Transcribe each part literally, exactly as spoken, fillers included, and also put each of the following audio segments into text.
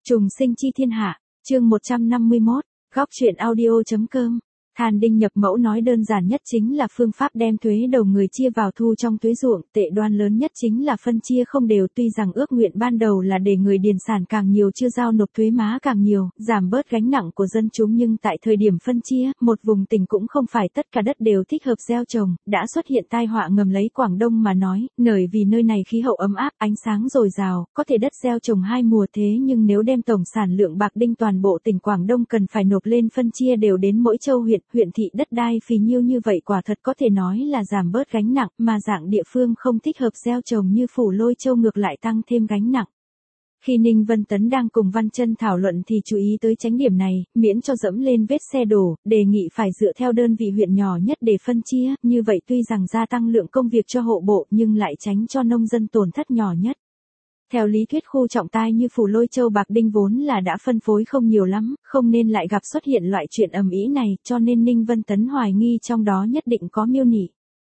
Trùng sinh chi thiên hạ, chương một trăm năm mươi mốt, góc truyện audio.com. Than đinh nhập mẫu nói đơn giản nhất chính là phương pháp đem thuế đầu người chia vào thu trong thuế ruộng, tệ đoan lớn nhất chính là phân chia không đều, tuy rằng ước nguyện ban đầu là để người điền sản càng nhiều chưa giao nộp thuế má càng nhiều, giảm bớt gánh nặng của dân chúng, nhưng tại thời điểm phân chia, một vùng tỉnh cũng không phải tất cả đất đều thích hợp gieo trồng, đã xuất hiện tai họa ngầm. Lấy Quảng Đông mà nói, nởi vì nơi này khí hậu ấm áp, ánh sáng dồi dào, có thể đất gieo trồng hai mùa, thế nhưng nếu đem tổng sản lượng bạc đinh toàn bộ tỉnh Quảng Đông cần phải nộp lên phân chia đều đến mỗi châu huyện, huyện thị đất đai phì nhiêu như vậy quả thật có thể nói là giảm bớt gánh nặng, mà dạng địa phương không thích hợp gieo trồng như Phủ Lôi Châu ngược lại tăng thêm gánh nặng. Khi Ninh Vân Tấn đang cùng Văn Chân thảo luận thì chú ý tới tránh điểm này, miễn cho dẫm lên vết xe đổ, đề nghị phải dựa theo đơn vị huyện nhỏ nhất để phân chia, như vậy tuy rằng gia tăng lượng công việc cho hộ bộ nhưng lại tránh cho nông dân tổn thất nhỏ nhất. Theo lý thuyết khu trọng tai như Phủ Lôi Châu bạc đinh vốn là đã phân phối không nhiều lắm, không nên lại gặp xuất hiện loại chuyện ầm ĩ này, cho nên Ninh Vân Tấn hoài nghi trong đó nhất định có miêu nị.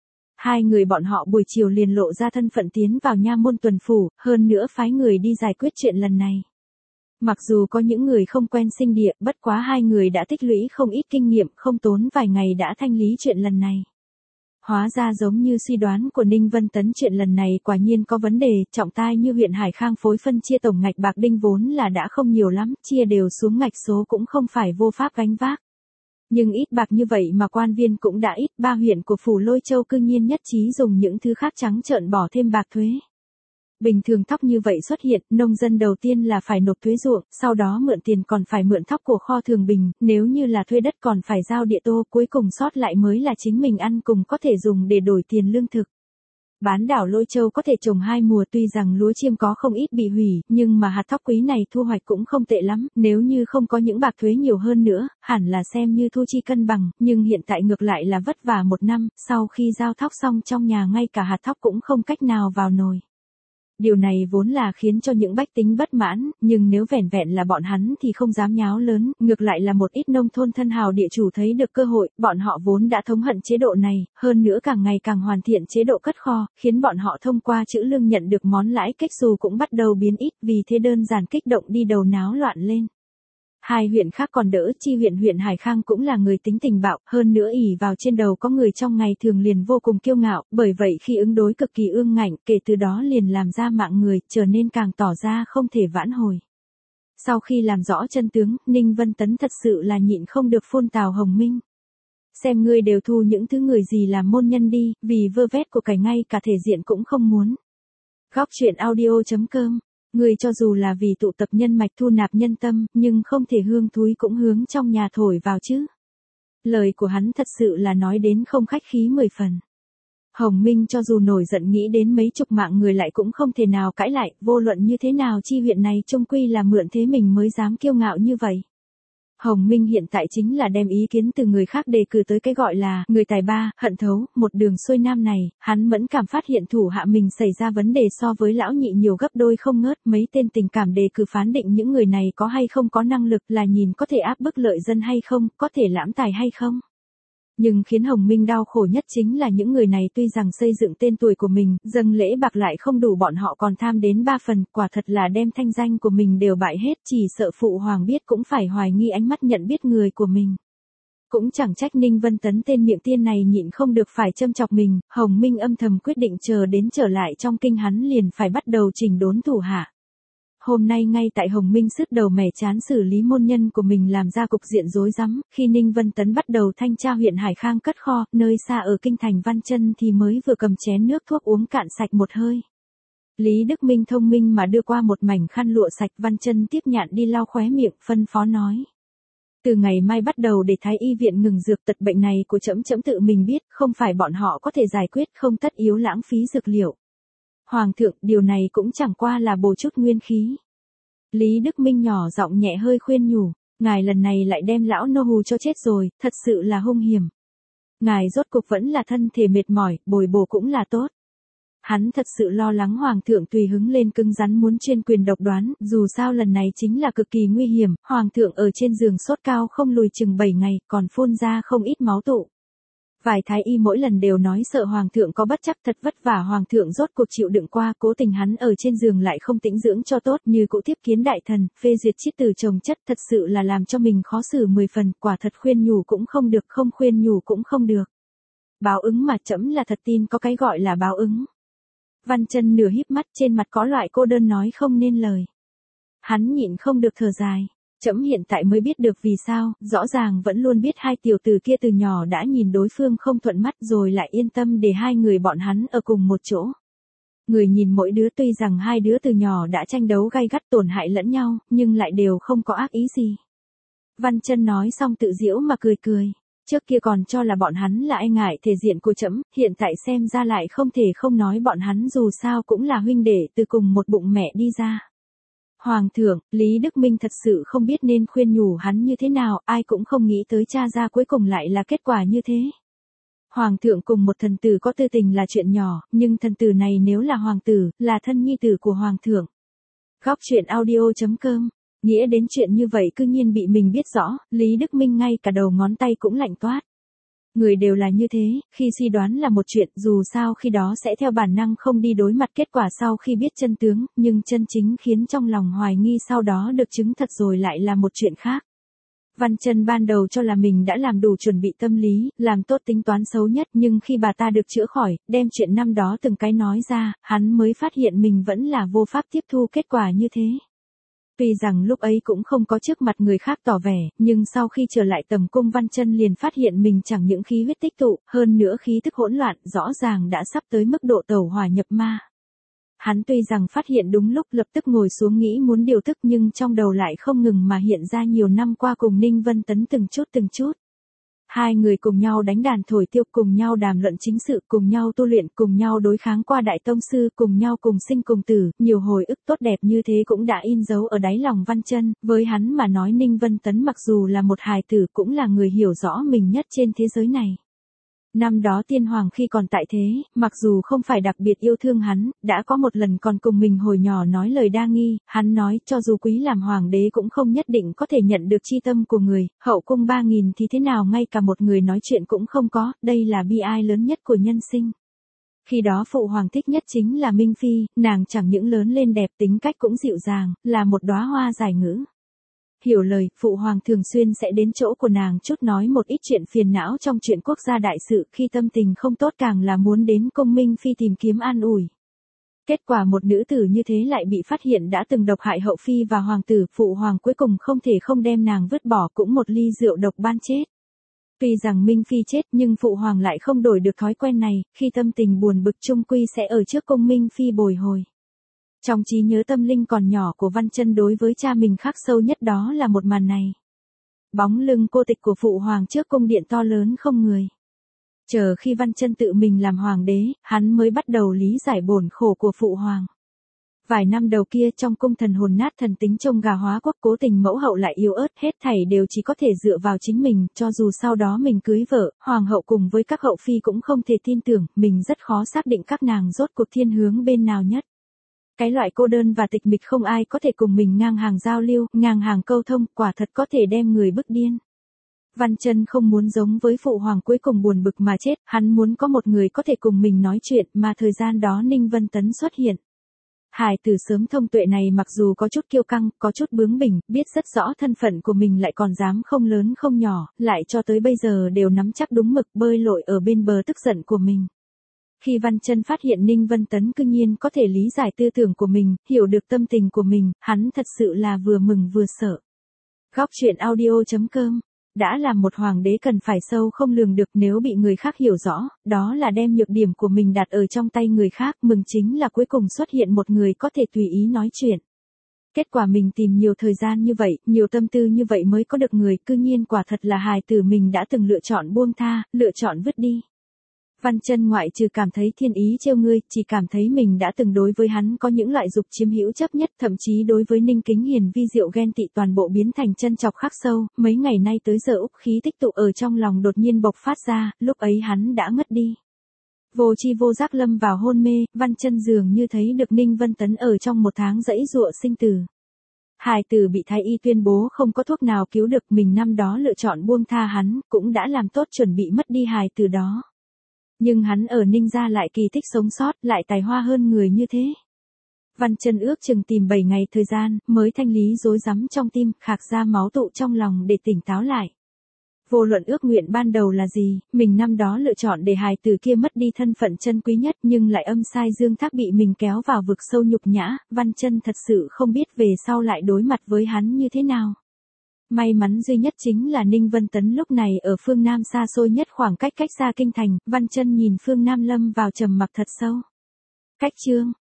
Hai người bọn họ buổi chiều liền lộ ra thân phận tiến vào nha môn tuần phủ, hơn nữa phái người đi giải quyết chuyện lần này. Mặc dù có những người không quen sinh địa, bất quá hai người đã tích lũy không ít kinh nghiệm, không tốn vài ngày đã thanh lý chuyện lần này. Hóa ra giống như suy đoán của Ninh Vân Tấn, chuyện lần này quả nhiên có vấn đề, trọng tai như huyện Hải Khang phối phân chia tổng ngạch bạc đinh vốn là đã không nhiều lắm, chia đều xuống ngạch số cũng không phải vô pháp gánh vác. Nhưng ít bạc như vậy mà quan viên cũng đã ít, ba huyện của Phủ Lôi Châu cư nhiên nhất trí dùng những thứ khác trắng trợn bỏ thêm bạc thuế. Bình thường thóc như vậy xuất hiện, nông dân đầu tiên là phải nộp thuế ruộng, sau đó mượn tiền còn phải mượn thóc của kho thường bình, nếu như là thuê đất còn phải giao địa tô, cuối cùng sót lại mới là chính mình ăn cùng có thể dùng để đổi tiền lương thực. Bán đảo Lôi Châu có thể trồng hai mùa, tuy rằng lúa chiêm có không ít bị hủy, nhưng mà hạt thóc quý này thu hoạch cũng không tệ lắm, nếu như không có những bạc thuế nhiều hơn nữa, hẳn là xem như thu chi cân bằng, nhưng hiện tại ngược lại là vất vả một năm, sau khi giao thóc xong trong nhà ngay cả hạt thóc cũng không cách nào vào nồi. Điều này vốn là khiến cho những bách tính bất mãn, nhưng nếu vẻn vẹn là bọn hắn thì không dám nháo lớn, ngược lại là một ít nông thôn thân hào địa chủ thấy được cơ hội, bọn họ vốn đã thống hận chế độ này, hơn nữa càng ngày càng hoàn thiện chế độ cất kho, khiến bọn họ thông qua chữ lương nhận được món lãi kếch xù cũng bắt đầu biến ít, vì thế đơn giản kích động đi đầu náo loạn lên. Hai huyện khác còn đỡ, chi huyện huyện Hải Khang cũng là người tính tình bạo, hơn nữa ỷ vào trên đầu có người trong ngày thường liền vô cùng kiêu ngạo, bởi vậy khi ứng đối cực kỳ ương ngạnh, kể từ đó liền làm ra mạng người, trở nên càng tỏ ra không thể vãn hồi. Sau khi làm rõ chân tướng, Ninh Vân Tấn thật sự là nhịn không được phun Tào Hồng Minh. Xem ngươi đều thu những thứ người gì làm môn nhân đi, vì vơ vét của cải ngay cả thể diện cũng không muốn. Góc truyện audio.com. Người cho dù là vì tụ tập nhân mạch thu nạp nhân tâm, nhưng không thể hương thúi cũng hướng trong nhà thổi vào chứ. Lời của hắn thật sự là nói đến không khách khí mười phần. Hồng Minh cho dù nổi giận nghĩ đến mấy chục mạng người lại cũng không thể nào cãi lại, vô luận như thế nào chi huyện này chung quy là mượn thế mình mới dám kiêu ngạo như vậy. Hồng Minh hiện tại chính là đem ý kiến từ người khác đề cử tới cái gọi là người tài ba, hận thấu, một đường xuôi nam này, hắn mẫn cảm phát hiện thủ hạ mình xảy ra vấn đề so với lão nhị nhiều gấp đôi không ngớt, mấy tên tình cảm đề cử phán định những người này có hay không có năng lực, là nhìn có thể áp bức lợi dân hay không, có thể lãm tài hay không. Nhưng khiến Hồng Minh đau khổ nhất chính là những người này tuy rằng xây dựng tên tuổi của mình, dâng lễ bạc lại không đủ, bọn họ còn tham đến ba phần, quả thật là đem thanh danh của mình đều bại hết, chỉ sợ phụ hoàng biết cũng phải hoài nghi ánh mắt nhận biết người của mình. Cũng chẳng trách Ninh Vân Tấn tên miệng tiên này nhịn không được phải châm chọc mình, Hồng Minh âm thầm quyết định chờ đến trở lại trong kinh hắn liền phải bắt đầu chỉnh đốn thủ hạ. Hôm nay ngay tại Hồng Minh sứt đầu mẻ chán xử lý môn nhân của mình làm ra cục diện rối rắm, khi Ninh Vân Tấn bắt đầu thanh tra huyện Hải Khang cất kho, nơi xa ở kinh thành Văn Chân thì mới vừa cầm chén nước thuốc uống cạn sạch một hơi. Lý Đức Minh thông minh mà đưa qua một mảnh khăn lụa sạch, Văn Chân tiếp nhận đi lau khóe miệng, phân phó nói. Từ ngày mai bắt đầu để Thái y viện ngừng dược, tật bệnh này của trẫm trẫm tự mình biết, không phải bọn họ có thể giải quyết, không tất yếu lãng phí dược liệu. Hoàng thượng, điều này cũng chẳng qua là bổ chút nguyên khí. Lý Đức Minh nhỏ giọng nhẹ hơi khuyên nhủ, ngài lần này lại đem lão nô hù cho chết rồi, thật sự là hung hiểm. Ngài rốt cục vẫn là thân thể mệt mỏi, bồi bổ cũng là tốt. Hắn thật sự lo lắng hoàng thượng tùy hứng lên cứng rắn muốn chuyên quyền độc đoán, dù sao lần này chính là cực kỳ nguy hiểm, hoàng thượng ở trên giường sốt cao không lùi chừng bảy ngày, còn phun ra không ít máu tụ. Vài thái y mỗi lần đều nói sợ hoàng thượng có bất chắc, thật vất vả hoàng thượng rốt cuộc chịu đựng qua, cố tình hắn ở trên giường lại không tĩnh dưỡng cho tốt, như cũ tiếp kiến đại thần, phê duyệt chiết từ chồng chất, thật sự là làm cho mình khó xử mười phần, quả thật khuyên nhủ cũng không được, không khuyên nhủ cũng không được. Báo ứng mà, trẫm là thật tin có cái gọi là báo ứng. Văn Chân nửa híp mắt, trên mặt có loại cô đơn nói không nên lời. Hắn nhịn không được thở dài. Trẫm hiện tại mới biết được vì sao, rõ ràng vẫn luôn biết hai tiểu tử kia từ nhỏ đã nhìn đối phương không thuận mắt rồi lại yên tâm để hai người bọn hắn ở cùng một chỗ. Người nhìn mỗi đứa tuy rằng hai đứa từ nhỏ đã tranh đấu gay gắt tổn hại lẫn nhau, nhưng lại đều không có ác ý gì. Văn Chân nói xong tự giễu mà cười cười. Trước kia còn cho là bọn hắn là e ngại thể diện của trẫm, hiện tại xem ra lại không thể không nói bọn hắn dù sao cũng là huynh đệ từ cùng một bụng mẹ đi ra. Hoàng thượng, Lý Đức Minh thật sự không biết nên khuyên nhủ hắn như thế nào, ai cũng không nghĩ tới cha ra cuối cùng lại là kết quả như thế. Hoàng thượng cùng một thần tử có tư tình là chuyện nhỏ, nhưng thần tử này nếu là hoàng tử, là thân nhi tử của hoàng thượng. Góc truyện audio chấm com, nghĩa đến chuyện như vậy cư nhiên bị mình biết rõ, Lý Đức Minh ngay cả đầu ngón tay cũng lạnh toát. Người đều là như thế, khi suy đoán là một chuyện, dù sao khi đó sẽ theo bản năng không đi đối mặt kết quả sau khi biết chân tướng, nhưng chân chính khiến trong lòng hoài nghi sau đó được chứng thật rồi lại là một chuyện khác. Văn Chân ban đầu cho là mình đã làm đủ chuẩn bị tâm lý, làm tốt tính toán xấu nhất, nhưng khi bà ta được chữa khỏi, đem chuyện năm đó từng cái nói ra, hắn mới phát hiện mình vẫn là vô pháp tiếp thu kết quả như thế. Tuy rằng lúc ấy cũng không có trước mặt người khác tỏ vẻ, nhưng sau khi trở lại tầm cung Văn Chân liền phát hiện mình chẳng những khí huyết tích tụ, hơn nữa khí tức hỗn loạn, rõ ràng đã sắp tới mức độ tẩu hỏa nhập ma. Hắn tuy rằng phát hiện đúng lúc lập tức ngồi xuống nghĩ muốn điều tức nhưng trong đầu lại không ngừng mà hiện ra nhiều năm qua cùng Ninh Vân Tấn từng chút từng chút. Hai người cùng nhau đánh đàn thổi tiêu, cùng nhau đàm luận chính sự, cùng nhau tu luyện, cùng nhau đối kháng qua đại tông sư, cùng nhau cùng sinh cùng tử, nhiều hồi ức tốt đẹp như thế cũng đã in dấu ở đáy lòng Văn Chân, với hắn mà nói Ninh Vân Tấn mặc dù là một hài tử cũng là người hiểu rõ mình nhất trên thế giới này. Năm đó tiên hoàng khi còn tại thế, mặc dù không phải đặc biệt yêu thương hắn, đã có một lần còn cùng mình hồi nhỏ nói lời đa nghi, hắn nói cho dù quý làm hoàng đế cũng không nhất định có thể nhận được chi tâm của người, hậu cung ba nghìn thì thế nào ngay cả một người nói chuyện cũng không có, đây là bi ai lớn nhất của nhân sinh. Khi đó phụ hoàng thích nhất chính là Minh Phi, nàng chẳng những lớn lên đẹp tính cách cũng dịu dàng, là một đóa hoa giải ngữ. Hiểu lời, phụ hoàng thường xuyên sẽ đến chỗ của nàng chút nói một ít chuyện phiền não trong chuyện quốc gia đại sự, khi tâm tình không tốt càng là muốn đến cung Minh Phi tìm kiếm an ủi. Kết quả một nữ tử như thế lại bị phát hiện đã từng độc hại hậu phi và hoàng tử, phụ hoàng cuối cùng không thể không đem nàng vứt bỏ, cũng một ly rượu độc ban chết. Tuy rằng Minh Phi chết nhưng phụ hoàng lại không đổi được thói quen này, khi tâm tình buồn bực chung quy sẽ ở trước cung Minh Phi bồi hồi. Trong trí nhớ tâm linh còn nhỏ của Văn Chân đối với cha mình khắc sâu nhất đó là một màn này. Bóng lưng cô tịch của phụ hoàng trước cung điện to lớn không người. Chờ khi Văn Chân tự mình làm hoàng đế, hắn mới bắt đầu lý giải bổn khổ của phụ hoàng. Vài năm đầu kia trong cung thần hồn nát thần tính trông gà hóa quốc, cố tình mẫu hậu lại yếu ớt, hết thảy đều chỉ có thể dựa vào chính mình, cho dù sau đó mình cưới vợ, hoàng hậu cùng với các hậu phi cũng không thể tin tưởng, mình rất khó xác định các nàng rốt cuộc thiên hướng bên nào nhất. Cái loại cô đơn và tịch mịch không ai có thể cùng mình ngang hàng giao lưu, ngang hàng câu thông, quả thật có thể đem người bức điên. Văn Chân không muốn giống với phụ hoàng cuối cùng buồn bực mà chết, hắn muốn có một người có thể cùng mình nói chuyện, mà thời gian đó Ninh Vân Tấn xuất hiện. Hài tử sớm thông tuệ này mặc dù có chút kiêu căng, có chút bướng bỉnh, biết rất rõ thân phận của mình lại còn dám không lớn không nhỏ, lại cho tới bây giờ đều nắm chắc đúng mực bơi lội ở bên bờ tức giận của mình. Khi Văn Chân phát hiện Ninh Vân Tấn cư nhiên có thể lý giải tư tưởng của mình, hiểu được tâm tình của mình, hắn thật sự là vừa mừng vừa sợ. Góc truyện audio chấm com, đã là một hoàng đế cần phải sâu không lường được, nếu bị người khác hiểu rõ, đó là đem nhược điểm của mình đặt ở trong tay người khác, mừng chính là cuối cùng xuất hiện một người có thể tùy ý nói chuyện. Kết quả mình tìm nhiều thời gian như vậy, nhiều tâm tư như vậy mới có được người, cư nhiên quả thật là hài tử mình đã từng lựa chọn buông tha, lựa chọn vứt đi. Văn Chân ngoại trừ cảm thấy thiên ý trêu ngươi, chỉ cảm thấy mình đã từng đối với hắn có những loại dục chiếm hữu chấp nhất, thậm chí đối với Ninh Kính Hiền vi diệu ghen tị toàn bộ biến thành chân chọc khắc sâu, mấy ngày nay tới giờ úc khí tích tụ ở trong lòng đột nhiên bộc phát ra, lúc ấy hắn đã ngất đi. Vô chi vô giác lâm vào hôn mê, Văn Chân dường như thấy được Ninh Vân Tấn ở trong một tháng dãy dụa sinh tử. Hài tử bị thái y tuyên bố không có thuốc nào cứu được, mình năm đó lựa chọn buông tha hắn, cũng đã làm tốt chuẩn bị mất đi hài tử đó. Nhưng hắn ở Ninh gia lại kỳ tích sống sót, lại tài hoa hơn người như thế. Văn Chân ước chừng tìm bảy ngày thời gian, mới thanh lý rối rắm trong tim, khạc ra máu tụ trong lòng để tỉnh táo lại. Vô luận ước nguyện ban đầu là gì, mình năm đó lựa chọn để hài tử kia mất đi thân phận chân quý nhất nhưng lại âm sai dương thác bị mình kéo vào vực sâu nhục nhã, Văn Chân thật sự không biết về sau lại đối mặt với hắn như thế nào. May mắn duy nhất chính là Ninh Vân Tấn lúc này ở phương Nam xa xôi nhất khoảng cách cách xa kinh thành, Văn Chân nhìn phương Nam lâm vào trầm mặc thật sâu. Cách chương